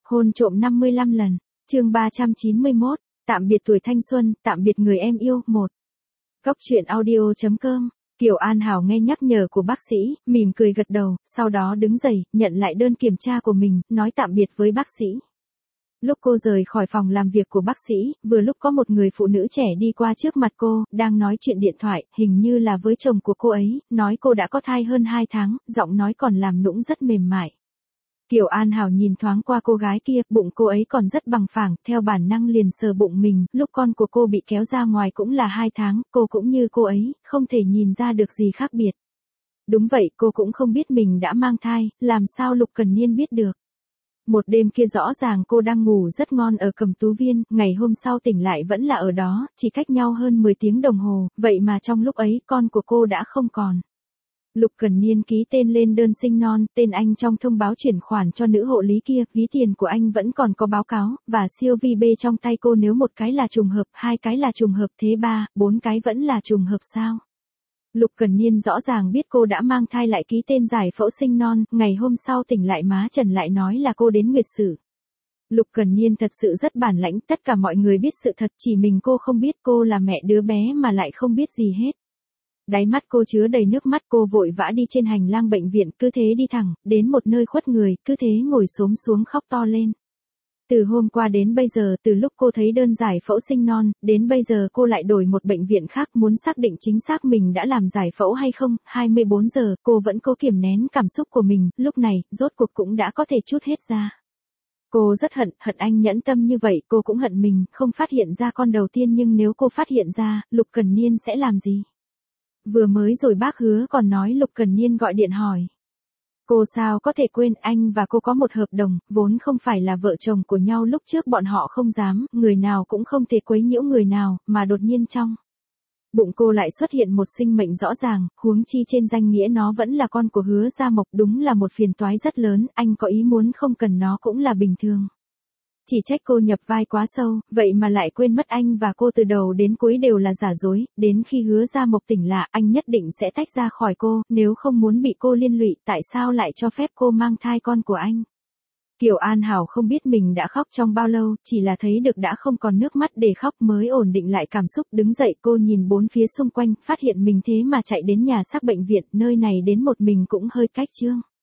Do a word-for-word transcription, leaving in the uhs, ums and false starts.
Hôn trộm năm mươi lăm lần. Chương ba trăm chín mươi mốt. Tạm biệt tuổi thanh xuân, tạm biệt người em yêu. một. Cốc truyện audio chấm com. Kiều An Hảo nghe nhắc nhở của bác sĩ, mỉm cười gật đầu, sau đó đứng dậy, nhận lại đơn kiểm tra của mình, nói tạm biệt với bác sĩ. Lúc cô rời khỏi phòng làm việc của bác sĩ, vừa lúc có một người phụ nữ trẻ đi qua trước mặt cô, đang nói chuyện điện thoại, hình như là với chồng của cô ấy, nói cô đã có thai hơn hai tháng, giọng nói còn làm nũng rất mềm mại. Kiều An Hảo nhìn thoáng qua cô gái kia, bụng cô ấy còn rất bằng phẳng, theo bản năng liền sờ bụng mình, lúc con của cô bị kéo ra ngoài cũng là hai tháng, cô cũng như cô ấy, không thể nhìn ra được gì khác biệt. Đúng vậy, cô cũng không biết mình đã mang thai, làm sao Lục Cần Niên biết được. Một đêm kia rõ ràng cô đang ngủ rất ngon ở Cẩm Tú Viên, ngày hôm sau tỉnh lại vẫn là ở đó, chỉ cách nhau hơn mười tiếng đồng hồ, vậy mà trong lúc ấy con của cô đã không còn. Lục Cần Niên ký tên lên đơn sinh non, tên anh trong thông báo chuyển khoản cho nữ hộ lý kia, ví tiền của anh vẫn còn có báo cáo, và siêu vi bê trong tay cô nếu một cái là trùng hợp, hai cái là trùng hợp thế ba, bốn cái vẫn là trùng hợp sao? Lục Cần Niên rõ ràng biết cô đã mang thai lại ký tên giải phẫu sinh non, ngày hôm sau tỉnh lại má Trần lại nói là cô đến nguyệt sự. Lục Cần Niên thật sự rất bản lãnh, tất cả mọi người biết sự thật, chỉ mình cô không biết cô là mẹ đứa bé mà lại không biết gì hết. Đáy mắt cô chứa đầy nước mắt, cô vội vã đi trên hành lang bệnh viện, cứ thế đi thẳng, đến một nơi khuất người, cứ thế ngồi xổm xuống khóc to lên. Từ hôm qua đến bây giờ, từ lúc cô thấy đơn giải phẫu sinh non, đến bây giờ cô lại đổi một bệnh viện khác muốn xác định chính xác mình đã làm giải phẫu hay không, hai mươi bốn giờ, cô vẫn cố kiềm nén cảm xúc của mình, lúc này, rốt cuộc cũng đã có thể trút hết ra. Cô rất hận, hận anh nhẫn tâm như vậy, cô cũng hận mình, không phát hiện ra con đầu tiên nhưng nếu cô phát hiện ra, Lục Cần Niên sẽ làm gì? Vừa mới rồi bác Hứa còn nói Lục Cần Niên gọi điện hỏi. Cô sao có thể quên, anh và cô có một hợp đồng, vốn không phải là vợ chồng của nhau, lúc trước bọn họ không dám, người nào cũng không thể quấy nhiễu người nào, mà đột nhiên trong bụng cô lại xuất hiện một sinh mệnh rõ ràng, huống chi trên danh nghĩa nó vẫn là con của Hứa Gia Mộc, đúng là một phiền toái rất lớn, anh có ý muốn không cần nó cũng là bình thường. Chỉ trách cô nhập vai quá sâu, vậy mà lại quên mất anh và cô từ đầu đến cuối đều là giả dối, đến khi Hứa Gia Mộc tỉnh lại, anh nhất định sẽ tách ra khỏi cô, nếu không muốn bị cô liên lụy, tại sao lại cho phép cô mang thai con của anh? Kiều An Hảo không biết mình đã khóc trong bao lâu, chỉ là thấy được đã không còn nước mắt để khóc mới ổn định lại cảm xúc, đứng dậy cô nhìn bốn phía xung quanh, phát hiện mình thế mà chạy đến nhà xác bệnh viện, nơi này đến một mình cũng hơi cách chương.